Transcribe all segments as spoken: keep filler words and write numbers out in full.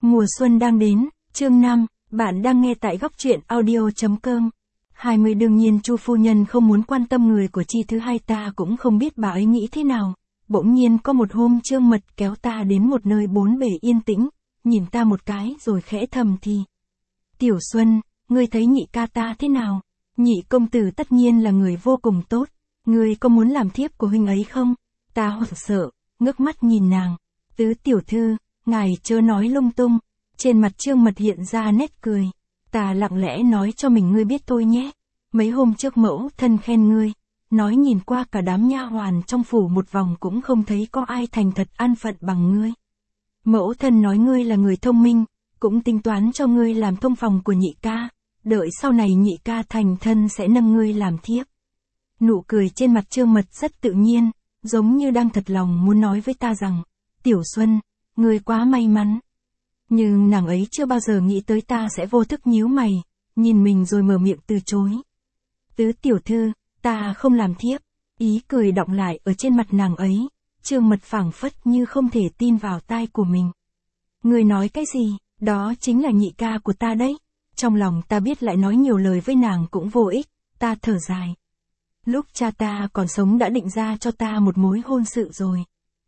Mùa xuân đang đến, chương năm, bạn đang nghe tại góc truyện audio.com. hai mươi Đương nhiên Chu phu nhân không muốn quan tâm người của Chi thứ hai, ta cũng không biết bà ấy nghĩ thế nào. Bỗng nhiên có một hôm Trương Mật kéo ta đến một nơi bốn bề yên tĩnh, nhìn ta một cái rồi khẽ thầm thì. Tiểu Xuân, ngươi thấy nhị ca ta thế nào? Nhị công tử tất nhiên là người vô cùng tốt, ngươi có muốn làm thiếp của huynh ấy không? Ta hoảng sợ, ngước mắt nhìn nàng. Tứ tiểu thư, ngài chớ nói lung tung. Trên mặt Trương Mật hiện ra nét cười. Ta lặng lẽ nói cho mình ngươi biết thôi nhé. Mấy hôm trước mẫu thân khen ngươi, nói nhìn qua cả đám nha hoàn trong phủ một vòng cũng không thấy có ai thành thật an phận bằng ngươi. Mẫu thân nói ngươi là người thông minh, cũng tính toán cho ngươi làm thông phòng của nhị ca, đợi sau này nhị ca thành thân sẽ nâng ngươi làm thiếp. Nụ cười trên mặt Trương Mật rất tự nhiên, giống như đang thật lòng muốn nói với ta rằng, Tiểu Xuân, ngươi quá may mắn. Nhưng nàng ấy chưa bao giờ nghĩ tới ta sẽ vô thức nhíu mày, nhìn mình rồi mở miệng từ chối. Tứ tiểu thư, ta không làm thiếp. Ý cười đọng lại ở trên mặt nàng ấy, Trương Mật phảng phất như không thể tin vào tai của mình. Ngươi nói cái gì, đó chính là nhị ca của ta đấy. Trong lòng ta biết lại nói nhiều lời với nàng cũng vô ích, ta thở dài. Lúc cha ta còn sống đã định ra cho ta một mối hôn sự rồi.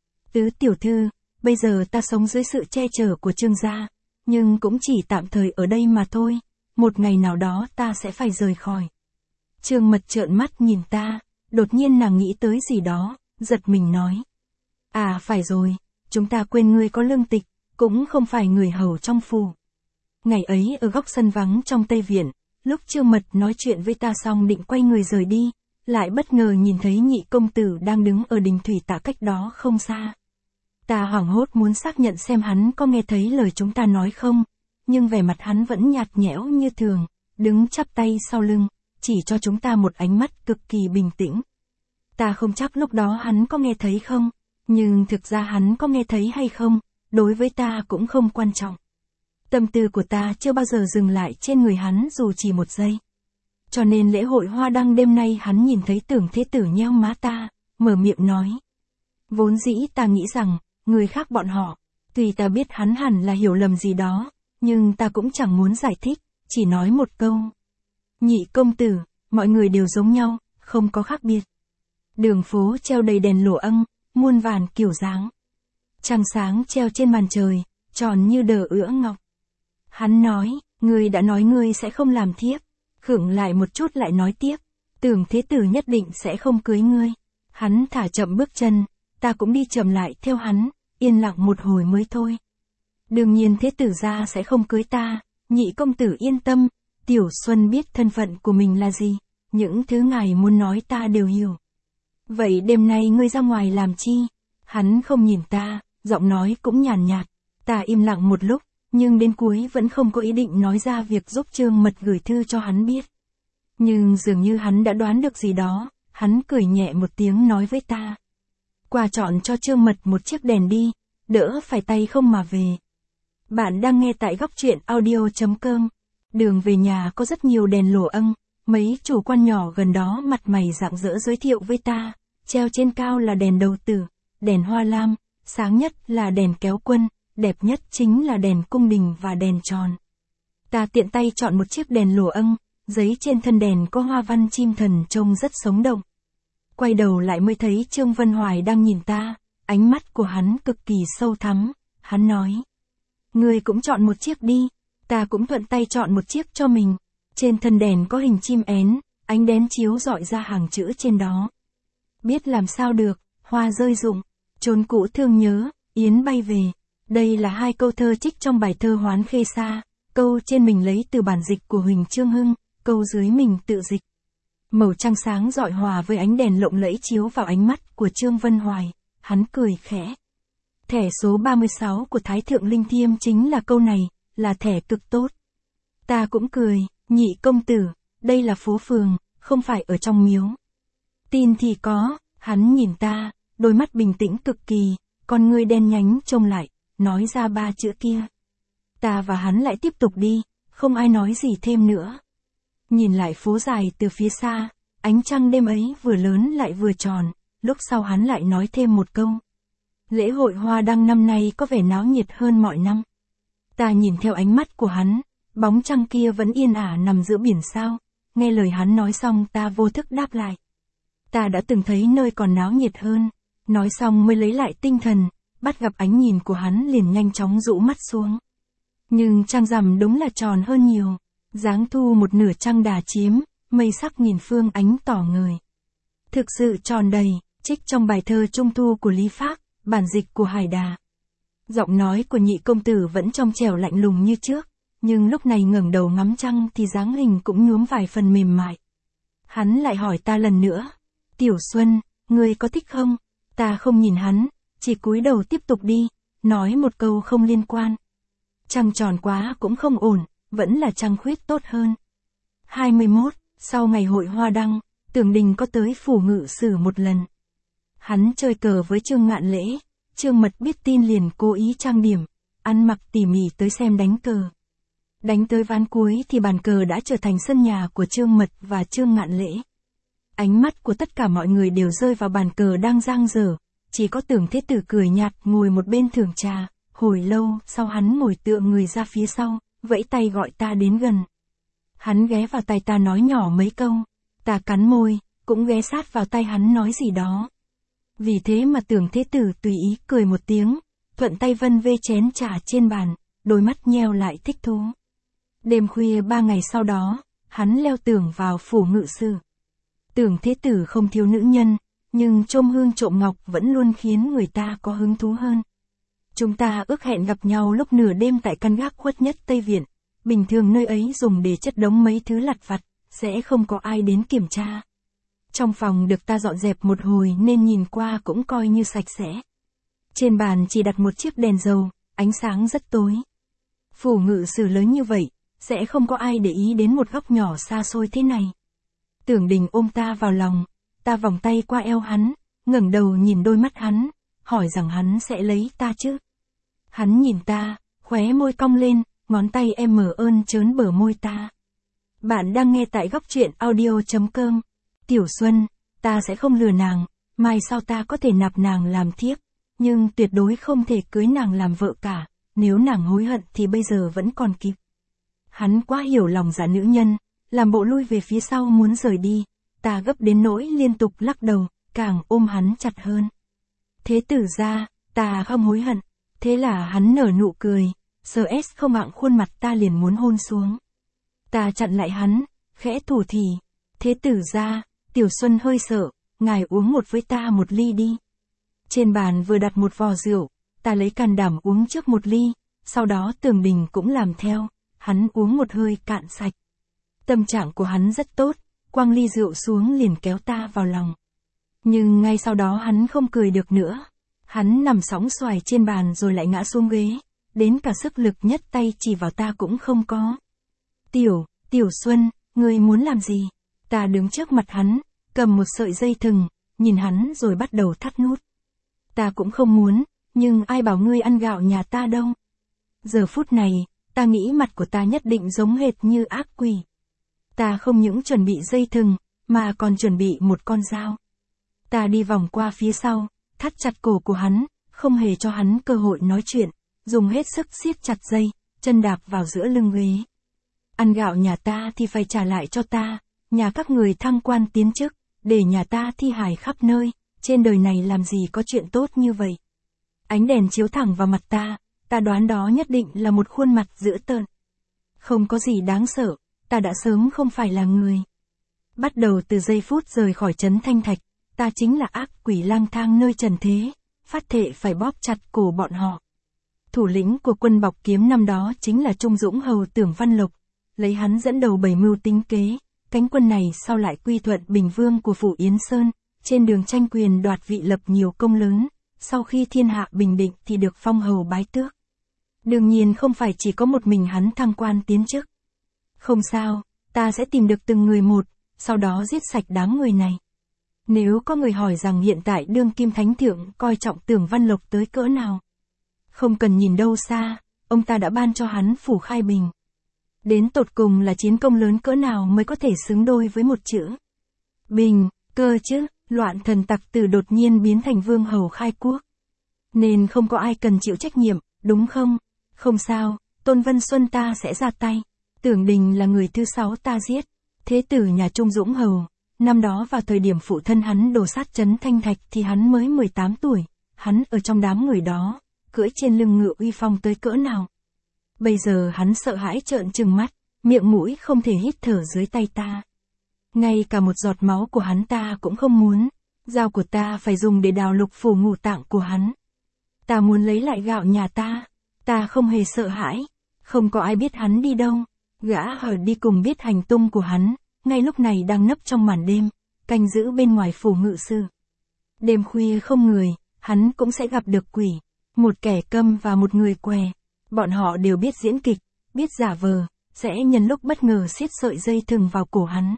Tứ tiểu thư, bây giờ ta sống dưới sự che chở của Trương gia, nhưng cũng chỉ tạm thời ở đây mà thôi, một ngày nào đó ta sẽ phải rời khỏi. Trương Mật trợn mắt nhìn ta, đột nhiên nàng nghĩ tới gì đó, giật mình nói. À phải rồi, chúng ta quên ngươi có lương tịch, cũng không phải người hầu trong phủ. Ngày ấy ở góc sân vắng trong Tây Viện, lúc Trương Mật nói chuyện với ta xong định quay người rời đi, lại bất ngờ nhìn thấy nhị công tử đang đứng ở đình thủy tạ cách đó không xa. Ta hoảng hốt muốn xác nhận xem hắn có nghe thấy lời chúng ta nói không, nhưng vẻ mặt hắn vẫn nhạt nhẽo như thường, đứng chắp tay sau lưng, chỉ cho chúng ta một ánh mắt cực kỳ bình tĩnh. Ta không chắc lúc đó hắn có nghe thấy không, nhưng thực ra hắn có nghe thấy hay không, đối với ta cũng không quan trọng. Tâm tư của ta chưa bao giờ dừng lại trên người hắn dù chỉ một giây. Cho nên lễ hội hoa đăng đêm nay hắn nhìn thấy Tưởng Thế Tử nheo má ta, mở miệng nói. Vốn dĩ ta nghĩ rằng, người khác bọn họ, tuy ta biết hắn hẳn là hiểu lầm gì đó, nhưng ta cũng chẳng muốn giải thích, chỉ nói một câu. Nhị công tử, mọi người đều giống nhau, không có khác biệt. Đường phố treo đầy đèn lụa âng, muôn vàn kiểu dáng. Trăng sáng treo trên màn trời, tròn như đờ ữa ngọc. Hắn nói, ngươi đã nói ngươi sẽ không làm thiếp. Khựng lại một chút lại nói tiếp, Tưởng Thế Tử nhất định sẽ không cưới ngươi. Hắn thả chậm bước chân, ta cũng đi chậm lại theo hắn, yên lặng một hồi mới thôi. Đương nhiên Thế Tử gia sẽ không cưới ta, nhị công tử yên tâm, Tiểu Xuân biết thân phận của mình là gì, những thứ ngài muốn nói ta đều hiểu. Vậy đêm nay ngươi ra ngoài làm chi? Hắn không nhìn ta, giọng nói cũng nhàn nhạt, ta im lặng một lúc, nhưng đến cuối vẫn không có ý định nói ra việc giúp Trương Mật gửi thư cho hắn biết. Nhưng dường như hắn đã đoán được gì đó, hắn cười nhẹ một tiếng nói với ta. Qua chọn cho Trương Mật một chiếc đèn đi, đỡ phải tay không mà về. Bạn đang nghe tại góc truyện audio.com. Đường về nhà có rất nhiều đèn lụa âng, mấy chủ quan nhỏ gần đó mặt mày rạng rỡ giới thiệu với ta, treo trên cao là đèn đầu tử, đèn hoa lam, sáng nhất là đèn kéo quân, đẹp nhất chính là đèn cung đình và đèn tròn. Ta tiện tay chọn một chiếc đèn lụa âng, giấy trên thân đèn có hoa văn chim thần trông rất sống động. Quay đầu lại mới thấy Trương Vân Hoài đang nhìn ta, ánh mắt của hắn cực kỳ sâu thắm, hắn nói. Ngươi cũng chọn một chiếc đi, ta cũng thuận tay chọn một chiếc cho mình. Trên thân đèn có hình chim én, ánh đèn chiếu rọi ra hàng chữ trên đó. Biết làm sao được, hoa rơi rụng, chốn cũ thương nhớ, yến bay về. Đây là hai câu thơ trích trong bài thơ Hoán Khê Sa, câu trên mình lấy từ bản dịch của Huỳnh Trương Hưng, câu dưới mình tự dịch. Màu trăng sáng rọi hòa với ánh đèn lộng lẫy chiếu vào ánh mắt của Trương Vân Hoài, hắn cười khẽ. Thẻ số ba mươi sáu của Thái Thượng Linh Thiêm chính là câu này, là thẻ cực tốt. Ta cũng cười, nhị công tử, đây là phố phường, không phải ở trong miếu. Tin thì có, hắn nhìn ta, đôi mắt bình tĩnh cực kỳ, con ngươi đen nhánh trông lại, nói ra ba chữ kia. Ta và hắn lại tiếp tục đi, không ai nói gì thêm nữa. Nhìn lại phố dài từ phía xa, ánh trăng đêm ấy vừa lớn lại vừa tròn, lúc sau hắn lại nói thêm một câu. Lễ hội hoa đăng năm nay có vẻ náo nhiệt hơn mọi năm. Ta nhìn theo ánh mắt của hắn, bóng trăng kia vẫn yên ả nằm giữa biển sao, nghe lời hắn nói xong ta vô thức đáp lại. Ta đã từng thấy nơi còn náo nhiệt hơn, nói xong mới lấy lại tinh thần, bắt gặp ánh nhìn của hắn liền nhanh chóng rũ mắt xuống. Nhưng trăng rằm đúng là tròn hơn nhiều, dáng thu một nửa trăng đà chiếm, mây sắc nghìn phương ánh tỏ người. Thực sự tròn đầy, trích trong bài thơ Trung Thu của Lý Phác, bản dịch của Hải Đà. Giọng nói của nhị công tử vẫn trong trẻo lạnh lùng như trước, nhưng lúc này ngẩng đầu ngắm trăng thì dáng hình cũng nhuốm vài phần mềm mại. Hắn lại hỏi ta lần nữa, Tiểu Xuân, ngươi có thích không? Ta không nhìn hắn, chỉ cúi đầu tiếp tục đi, nói một câu không liên quan. Trăng tròn quá cũng không ổn, vẫn là trăng khuyết tốt hơn. hai mươi mốt, sau ngày hội hoa đăng, Tưởng Đình có tới phủ ngự sử một lần. Hắn chơi cờ với Trương Ngạn Lễ, Trương Mật biết tin liền cố ý trang điểm, ăn mặc tỉ mỉ tới xem đánh cờ. Đánh tới ván cuối thì bàn cờ đã trở thành sân nhà của Trương Mật và Trương Ngạn Lễ. Ánh mắt của tất cả mọi người đều rơi vào bàn cờ đang giang dở, chỉ có Tưởng Thế Tử cười nhạt ngồi một bên thưởng trà, hồi lâu sau hắn ngồi tựa người ra phía sau, vẫy tay gọi ta đến gần. Hắn ghé vào tai ta nói nhỏ mấy câu, ta cắn môi, cũng ghé sát vào tay hắn nói gì đó. Vì thế mà Tưởng Thế Tử tùy ý cười một tiếng, thuận tay vân vê chén trà trên bàn, đôi mắt nheo lại thích thú. Đêm khuya ba ngày sau đó, hắn leo tường vào phủ ngự sử. Tưởng Thế Tử không thiếu nữ nhân, nhưng trôm hương trộm ngọc vẫn luôn khiến người ta có hứng thú hơn. Chúng ta ước hẹn gặp nhau lúc nửa đêm tại căn gác khuất nhất Tây Viện, bình thường nơi ấy dùng để chất đống mấy thứ lặt vặt, sẽ không có ai đến kiểm tra. Trong phòng được ta dọn dẹp một hồi nên nhìn qua cũng coi như sạch sẽ. Trên bàn chỉ đặt một chiếc đèn dầu, ánh sáng rất tối. Phủ ngự sử lớn như vậy, sẽ không có ai để ý đến một góc nhỏ xa xôi thế này. Tưởng Đình ôm ta vào lòng, ta vòng tay qua eo hắn, ngẩng đầu nhìn đôi mắt hắn, hỏi rằng hắn sẽ lấy ta chứ. Hắn nhìn ta, khóe môi cong lên, ngón tay em mở ơn trớn bờ môi ta. Bạn đang nghe tại góc truyện audio chấm com. Tiểu Xuân, ta sẽ không lừa nàng, mai sau ta có thể nạp nàng làm thiếp, nhưng tuyệt đối không thể cưới nàng làm vợ cả, nếu nàng hối hận thì bây giờ vẫn còn kịp. Hắn quá hiểu lòng dạ nữ nhân, làm bộ lui về phía sau muốn rời đi, ta gấp đến nỗi liên tục lắc đầu, càng ôm hắn chặt hơn. Thế tử ra, ta không hối hận, thế là hắn nở nụ cười, sờ ét không hạng khuôn mặt ta liền muốn hôn xuống. Ta chặn lại hắn, khẽ thủ thỉ, thế tử ra, Tiểu Xuân hơi sợ, ngài uống một với ta một ly đi. Trên bàn vừa đặt một vò rượu, ta lấy can đảm uống trước một ly, sau đó Tưởng Đình cũng làm theo, hắn uống một hơi cạn sạch. Tâm trạng của hắn rất tốt, quăng ly rượu xuống liền kéo ta vào lòng. Nhưng ngay sau đó hắn không cười được nữa. Hắn nằm sóng xoài trên bàn rồi lại ngã xuống ghế, đến cả sức lực nhất tay chỉ vào ta cũng không có. Tiểu, Tiểu Xuân, ngươi muốn làm gì? Ta đứng trước mặt hắn, cầm một sợi dây thừng, nhìn hắn rồi bắt đầu thắt nút. Ta cũng không muốn, nhưng ai bảo ngươi ăn gạo nhà ta đâu. Giờ phút này, ta nghĩ mặt của ta nhất định giống hệt như ác quỷ. Ta không những chuẩn bị dây thừng, mà còn chuẩn bị một con dao. Ta đi vòng qua phía sau, thắt chặt cổ của hắn, không hề cho hắn cơ hội nói chuyện, dùng hết sức siết chặt dây, chân đạp vào giữa lưng ghế. Ăn gạo nhà ta thì phải trả lại cho ta, nhà các người thăng quan tiến chức, để nhà ta thi hài khắp nơi, trên đời này làm gì có chuyện tốt như vậy. Ánh đèn chiếu thẳng vào mặt ta, ta đoán đó nhất định là một khuôn mặt dữ tợn. Không có gì đáng sợ, ta đã sớm không phải là người. Bắt đầu từ giây phút rời khỏi trấn Thanh Thạch, ta chính là ác quỷ lang thang nơi trần thế, phát thệ phải bóp chặt cổ bọn họ. Thủ lĩnh của quân bọc kiếm năm đó chính là Trung Dũng hầu Tưởng Văn Lộc, lấy hắn dẫn đầu bảy mưu tính kế, cánh quân này sau lại quy thuận Bình Vương của phủ Yến Sơn, trên đường tranh quyền đoạt vị lập nhiều công lớn, sau khi thiên hạ bình định thì được phong hầu bái tước. Đương nhiên không phải chỉ có một mình hắn thăng quan tiến chức. Không sao, ta sẽ tìm được từng người một, sau đó giết sạch đám người này. Nếu có người hỏi rằng hiện tại đương kim thánh thượng coi trọng Tưởng Văn Lộc tới cỡ nào, không cần nhìn đâu xa, ông ta đã ban cho hắn phủ Khai Bình. Đến tột cùng là chiến công lớn cỡ nào mới có thể xứng đôi với một chữ Bình, cơ chứ, loạn thần tặc tử đột nhiên biến thành vương hầu khai quốc. Nên không có ai cần chịu trách nhiệm, đúng không? Không sao, Tôn Vân Xuân ta sẽ ra tay. Tưởng Đình là người thứ sáu ta giết. Thế tử nhà Trung Dũng Hầu. Năm đó vào thời điểm phụ thân hắn đổ sát trấn Thanh Thạch thì hắn mới mười tám tuổi. Hắn ở trong đám người đó, cưỡi trên lưng ngựa uy phong tới cỡ nào. Bây giờ hắn sợ hãi trợn trừng mắt, miệng mũi không thể hít thở dưới tay ta. Ngay cả một giọt máu của hắn ta cũng không muốn. Dao của ta phải dùng để đào lục phủ ngũ tạng của hắn. Ta muốn lấy lại gạo nhà ta. Ta không hề sợ hãi. Không có ai biết hắn đi đâu. Gã hở đi cùng biết hành tung của hắn. Ngay lúc này đang nấp trong màn đêm, canh giữ bên ngoài phủ ngự sư. Đêm khuya không người, hắn cũng sẽ gặp được quỷ. Một kẻ câm và một người què. Bọn họ đều biết diễn kịch, biết giả vờ, sẽ nhân lúc bất ngờ siết sợi dây thừng vào cổ hắn.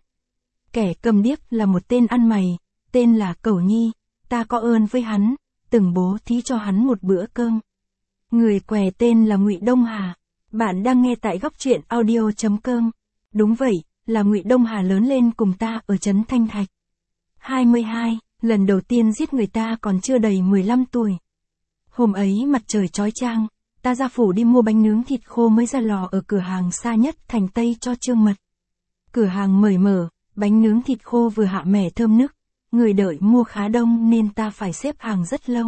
Kẻ cầm điếc là một tên ăn mày, tên là Cẩu Nhi. Ta có ơn với hắn, từng bố thí cho hắn một bữa cơm. Người què tên là Ngụy Đông Hà. Bạn đang nghe tại góc truyện audio chấm com. Đúng vậy, là Ngụy Đông Hà lớn lên cùng ta ở trấn Thanh Thạch. hai mươi hai, lần đầu tiên giết người ta còn chưa đầy mười lăm tuổi. Hôm ấy mặt trời chói chang, ta ra phủ đi mua bánh nướng thịt khô mới ra lò ở cửa hàng xa nhất thành Tây cho Trương Mật. Cửa hàng mời mở, bánh nướng thịt khô vừa hạ mẻ thơm nức, người đợi mua khá đông nên ta phải xếp hàng rất lâu.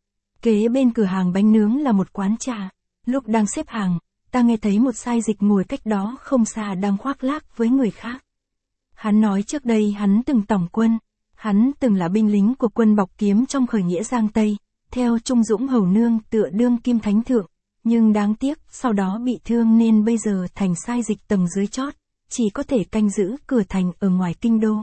Kế bên cửa hàng bánh nướng là một quán trà. Lúc đang xếp hàng, ta nghe thấy một sai dịch ngồi cách đó không xa đang khoác lác với người khác. Hắn nói trước đây hắn từng tổng quân, hắn từng là binh lính của quân Bọc Kiếm trong khởi nghĩa Giang Tây, theo Trung Dũng Hầu nương tựa đương kim thánh thượng, nhưng đáng tiếc sau đó bị thương nên bây giờ thành sai dịch tầng dưới chót, chỉ có thể canh giữ cửa thành ở ngoài kinh đô.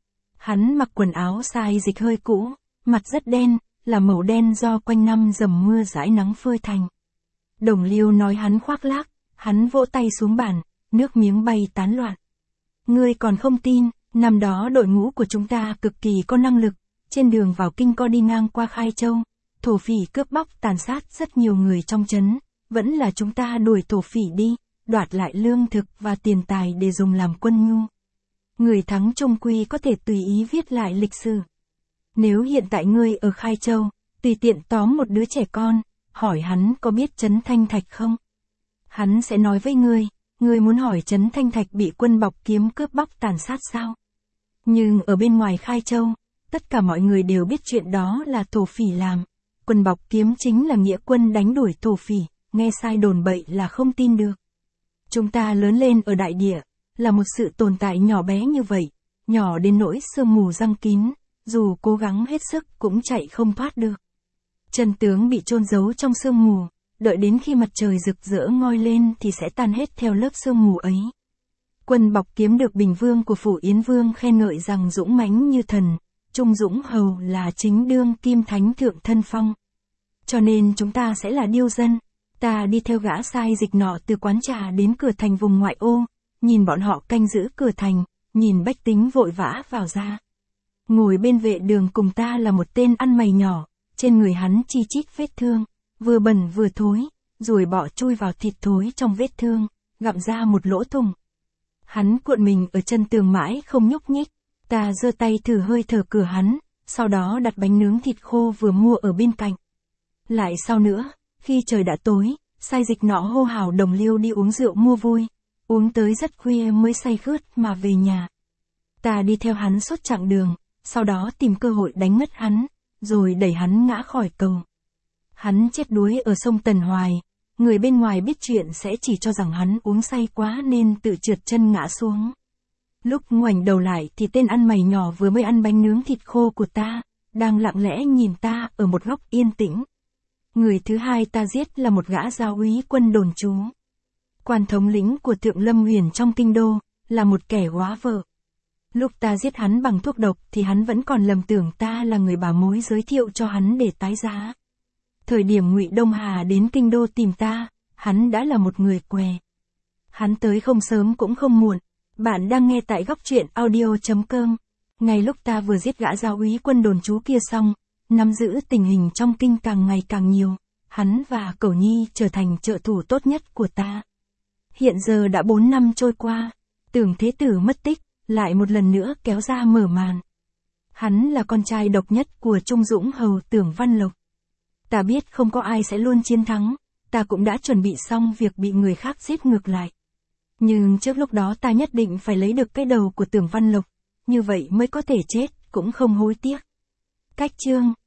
Hắn mặc quần áo sai dịch hơi cũ, mặt rất đen, là màu đen do quanh năm dầm mưa dãi nắng phơi thành. Đồng Liêu nói hắn khoác lác, hắn vỗ tay xuống bàn, nước miếng bay tán loạn. Ngươi còn không tin, năm đó đội ngũ của chúng ta cực kỳ có năng lực, trên đường vào kinh co đi ngang qua Khai Châu, thổ phỉ cướp bóc tàn sát rất nhiều người trong trấn, vẫn là chúng ta đuổi thổ phỉ đi, đoạt lại lương thực và tiền tài để dùng làm quân nhu. Người thắng trung quy có thể tùy ý viết lại lịch sử. Nếu hiện tại ngươi ở Khai Châu, tùy tiện tóm một đứa trẻ con, hỏi hắn có biết trấn Thanh Thạch không? Hắn sẽ nói với ngươi, ngươi muốn hỏi trấn Thanh Thạch bị quân Bọc Kiếm cướp bóc tàn sát sao? Nhưng ở bên ngoài Khai Châu, tất cả mọi người đều biết chuyện đó là thổ phỉ làm. Quân Bọc Kiếm chính là nghĩa quân đánh đuổi thổ phỉ, nghe sai đồn bậy là không tin được. Chúng ta lớn lên ở đại địa, là một sự tồn tại nhỏ bé như vậy, nhỏ đến nỗi sương mù giăng kín, dù cố gắng hết sức cũng chạy không thoát được. Chân tướng bị chôn giấu trong sương mù, đợi đến khi mặt trời rực rỡ ngoi lên thì sẽ tan hết theo lớp sương mù ấy. Quân Bọc Kiếm được Bình Vương của Phủ Yến Vương khen ngợi rằng dũng mãnh như thần, Trung Dũng Hầu là chính đương kim thánh thượng thân phong. Cho nên chúng ta sẽ là điêu dân. Ta đi theo gã sai dịch nọ từ quán trà đến cửa thành vùng ngoại ô, nhìn bọn họ canh giữ cửa thành, nhìn bách tính vội vã vào ra. Ngồi bên vệ đường cùng ta là một tên ăn mày nhỏ, trên người hắn chi chít vết thương, vừa bẩn vừa thối, rồi bọ chui vào thịt thối trong vết thương, gặm ra một lỗ thủng. Hắn cuộn mình ở chân tường mãi không nhúc nhích, ta giơ tay thử hơi thở cửa hắn, sau đó đặt bánh nướng thịt khô vừa mua ở bên cạnh. Lại sau nữa, khi trời đã tối, sai dịch nọ hô hào Đồng Liêu đi uống rượu mua vui, uống tới rất khuya mới say khướt mà về nhà. Ta đi theo hắn suốt chặng đường, sau đó tìm cơ hội đánh ngất hắn, rồi đẩy hắn ngã khỏi cầu. Hắn chết đuối ở sông Tần Hoài, người bên ngoài biết chuyện sẽ chỉ cho rằng hắn uống say quá nên tự trượt chân ngã xuống. Lúc ngoảnh đầu lại thì tên ăn mày nhỏ vừa mới ăn bánh nướng thịt khô của ta, đang lặng lẽ nhìn ta ở một góc yên tĩnh. Người thứ hai ta giết là một gã giáo úy quân đồn trú. Quan thống lĩnh của Thượng Lâm Huyền trong kinh đô, là một kẻ góa vợ. Lúc ta giết hắn bằng thuốc độc thì hắn vẫn còn lầm tưởng ta là người bà mối giới thiệu cho hắn để tái giá. Thời điểm Ngụy Đông Hà đến kinh đô tìm ta, hắn đã là một người què. Hắn tới không sớm cũng không muộn. Bạn đang nghe tại góc truyện audio chấm com. Ngay lúc ta vừa giết gã giáo úy quân đồn trú kia xong, nắm giữ tình hình trong kinh càng ngày càng nhiều, hắn và Cẩu Nhi trở thành trợ thủ tốt nhất của ta. Hiện giờ đã bốn năm trôi qua, Tưởng Thế Tử mất tích, lại một lần nữa kéo ra mở màn. Hắn là con trai độc nhất của Trung Dũng Hầu Tưởng Văn Lộc. Ta biết không có ai sẽ luôn chiến thắng, ta cũng đã chuẩn bị xong việc bị người khác giết ngược lại. Nhưng trước lúc đó ta nhất định phải lấy được cái đầu của Tưởng Văn Lộc, như vậy mới có thể chết, cũng không hối tiếc. Cách chương